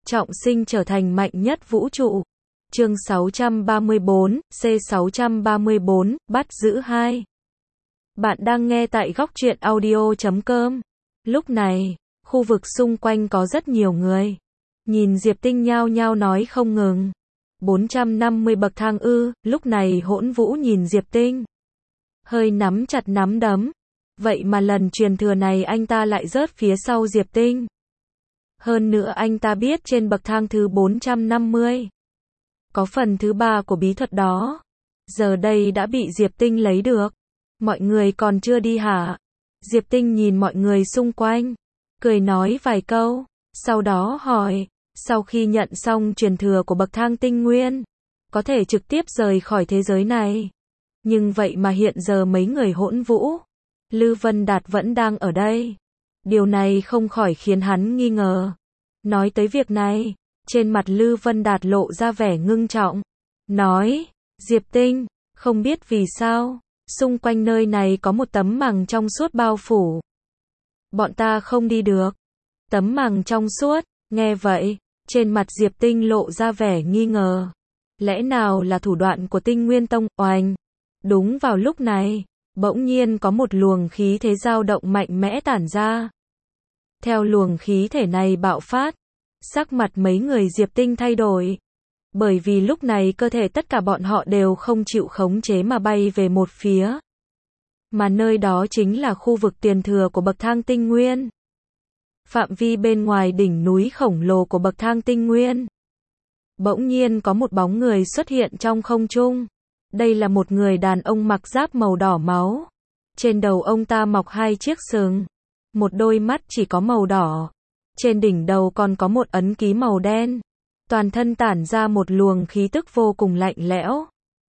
trọng sinh trở thành mạnh nhất vũ trụ. Chương 634, C634, bắt giữ 2. Bạn đang nghe tại góc truyện audio.com. Lúc này, khu vực xung quanh có rất nhiều người. Nhìn Diệp Tinh nhao nhao nói không ngừng. 450 bậc thang ư? Lúc này Hỗn Vũ nhìn Diệp Tinh, hơi nắm chặt nắm đấm. Vậy mà lần truyền thừa này anh ta lại rớt phía sau Diệp Tinh. Hơn nữa anh ta biết trên bậc thang thứ 450 có phần thứ 3 của bí thuật đó. Giờ đây đã bị Diệp Tinh lấy được. Mọi người còn chưa đi hả? Diệp Tinh nhìn mọi người xung quanh, cười nói vài câu, sau đó hỏi, sau khi nhận xong truyền thừa của bậc thang tinh nguyên, có thể trực tiếp rời khỏi thế giới này. Nhưng vậy mà hiện giờ mấy người Hỗn Vũ, Lư Vân Đạt vẫn đang ở đây. Điều này không khỏi khiến hắn nghi ngờ. Nói tới việc này, trên mặt Lư Vân Đạt lộ ra vẻ ngưng trọng. Nói, Diệp Tinh, không biết vì sao, xung quanh nơi này có một tấm màng trong suốt bao phủ. Bọn ta không đi được. Tấm màng trong suốt, nghe vậy, trên mặt Diệp Tinh lộ ra vẻ nghi ngờ. Lẽ nào là thủ đoạn của Tinh Nguyên Tông? Oanh! Đúng vào lúc này, bỗng nhiên có một luồng khí thế dao động mạnh mẽ tản ra. Theo luồng khí thể này bạo phát, sắc mặt mấy người Diệp Tinh thay đổi. Bởi vì lúc này cơ thể tất cả bọn họ đều không chịu khống chế mà bay về một phía. Mà nơi đó chính là khu vực tiền thừa của bậc thang tinh nguyên. Phạm vi bên ngoài đỉnh núi khổng lồ của bậc thang tinh nguyên. Bỗng nhiên có một bóng người xuất hiện trong không trung. Đây là một người đàn ông mặc giáp màu đỏ máu. Trên đầu ông ta mọc 2 chiếc sừng. Một đôi mắt chỉ có màu đỏ. Trên đỉnh đầu còn có một ấn ký màu đen. Toàn thân tản ra một luồng khí tức vô cùng lạnh lẽo.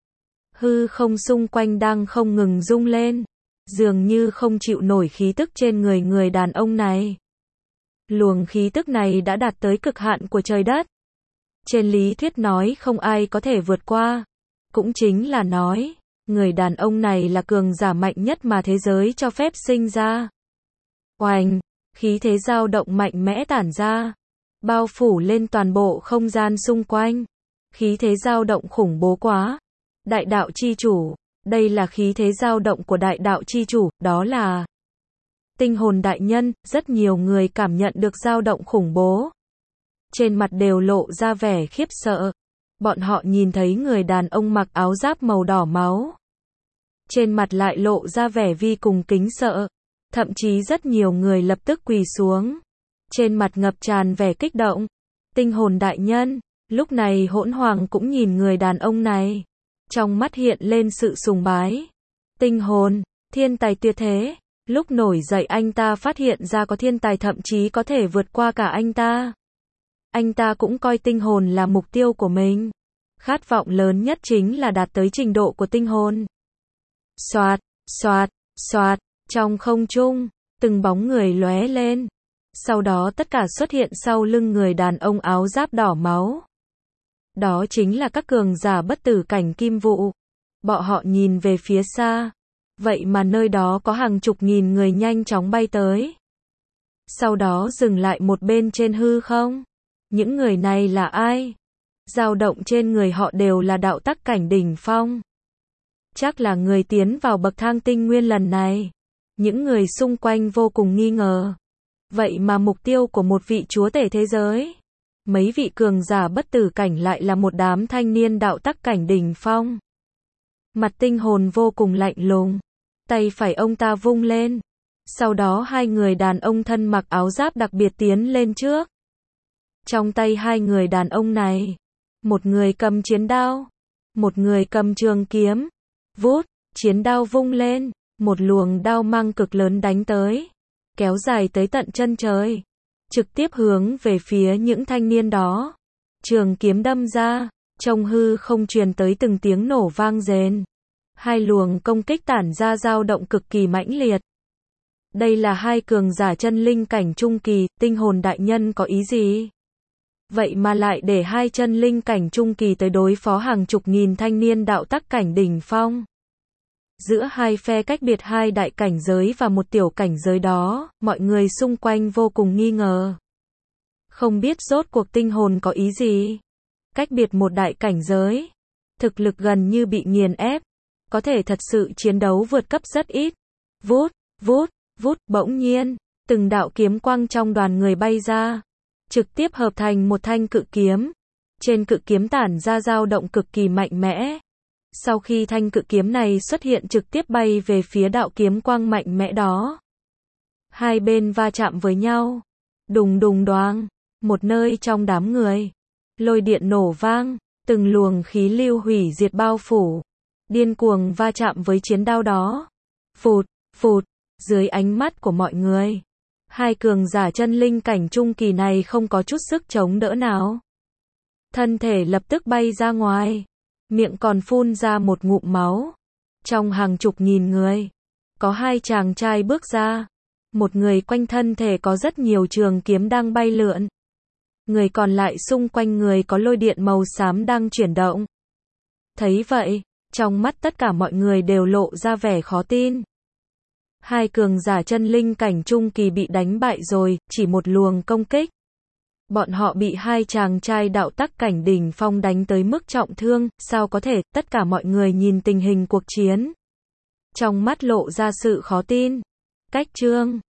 Hư không xung quanh đang không ngừng rung lên. Dường như không chịu nổi khí tức trên người đàn ông này. Luồng khí tức này đã đạt tới cực hạn của trời đất. Trên lý thuyết nói không ai có thể vượt qua. Cũng chính là nói, người đàn ông này là cường giả mạnh nhất mà thế giới cho phép sinh ra. Oanh, khí thế dao động mạnh mẽ tản ra, bao phủ lên toàn bộ không gian xung quanh. Khí thế dao động khủng bố quá. Đại đạo chi chủ, đây là khí thế dao động của đại đạo chi chủ, đó là Tinh Hồn đại nhân. Rất nhiều người cảm nhận được dao động khủng bố. Trên mặt đều lộ ra vẻ khiếp sợ. Bọn họ nhìn thấy người đàn ông mặc áo giáp màu đỏ máu. Trên mặt lại lộ ra vẻ vi cùng kính sợ. Thậm chí rất nhiều người lập tức quỳ xuống. Trên mặt ngập tràn vẻ kích động. Tinh Hồn đại nhân. Lúc này Hỗn Hoàng cũng nhìn người đàn ông này. Trong mắt hiện lên sự sùng bái. Tinh hồn, thiên tài tuyệt thế. Lúc nổi dậy anh ta phát hiện ra có thiên tài thậm chí có thể vượt qua cả anh ta. Anh ta cũng coi tinh hồn là mục tiêu của mình. Khát vọng lớn nhất chính là đạt tới trình độ của tinh hồn. Xoạt, xoạt, xoạt, trong không trung, từng bóng người lóe lên. Sau đó tất cả xuất hiện sau lưng người đàn ông áo giáp đỏ máu. Đó chính là các cường giả bất tử cảnh kim vụ. Bọn họ nhìn về phía xa. Vậy mà nơi đó có hàng chục nghìn người nhanh chóng bay tới. Sau đó dừng lại một bên trên hư không. Những người này là ai? Dao động trên người họ đều là đạo tắc cảnh đỉnh phong. Chắc là người tiến vào bậc thang tinh nguyên lần này. Những người xung quanh vô cùng nghi ngờ. Vậy mà mục tiêu của một vị chúa tể thế giới, mấy vị cường giả bất tử cảnh lại là một đám thanh niên đạo tắc cảnh đỉnh phong. Mặt tinh hồn vô cùng lạnh lùng. Tay phải ông ta vung lên. Sau đó hai người đàn ông thân mặc áo giáp đặc biệt tiến lên trước. Trong tay hai người đàn ông này, một người cầm chiến đao, một người cầm trường kiếm. Vút, chiến đao vung lên, một luồng đao mang cực lớn đánh tới, kéo dài tới tận chân trời, trực tiếp hướng về phía những thanh niên đó. Trường kiếm đâm ra, trong hư không truyền tới từng tiếng nổ vang rền. Hai luồng công kích tản ra dao động cực kỳ mãnh liệt. Đây là hai cường giả chân linh cảnh trung kỳ. Tinh hồn đại nhân có ý gì? Vậy mà lại để hai chân linh cảnh trung kỳ tới đối phó hàng chục nghìn thanh niên đạo tắc cảnh đỉnh phong. Giữa hai phe cách biệt hai đại cảnh giới và một tiểu cảnh giới đó, mọi người xung quanh vô cùng nghi ngờ. Không biết rốt cuộc tinh hồn có ý gì. Cách biệt một đại cảnh giới. Thực lực gần như bị nghiền ép. Có thể thật sự chiến đấu vượt cấp rất ít. Vút, vút, vút, bỗng nhiên. Từng đạo kiếm quang trong đoàn người bay ra. Trực tiếp hợp thành một thanh cự kiếm. Trên cự kiếm tản ra dao động cực kỳ mạnh mẽ. Sau khi thanh cự kiếm này xuất hiện trực tiếp bay về phía đạo kiếm quang mạnh mẽ đó. Hai bên va chạm với nhau. Đùng đùng đoàng. Một nơi trong đám người. Lôi điện nổ vang. Từng luồng khí lưu hủy diệt bao phủ. Điên cuồng va chạm với chiến đao đó. Phụt, phụt. Dưới ánh mắt của mọi người. Hai cường giả chân linh cảnh trung kỳ này không có chút sức chống đỡ nào. Thân thể lập tức bay ra ngoài. Miệng còn phun ra một ngụm máu. Trong hàng chục nghìn người. Có hai chàng trai bước ra. Một người quanh thân thể có rất nhiều trường kiếm đang bay lượn. Người còn lại xung quanh người có lôi điện màu xám đang chuyển động. Thấy vậy, trong mắt tất cả mọi người đều lộ ra vẻ khó tin. Hai cường giả chân linh cảnh trung kỳ bị đánh bại rồi, chỉ một luồng công kích. Bọn họ bị hai chàng trai đạo tắc cảnh đỉnh phong đánh tới mức trọng thương, sao có thể, tất cả mọi người nhìn tình hình cuộc chiến. Trong mắt lộ ra sự khó tin. Cách chương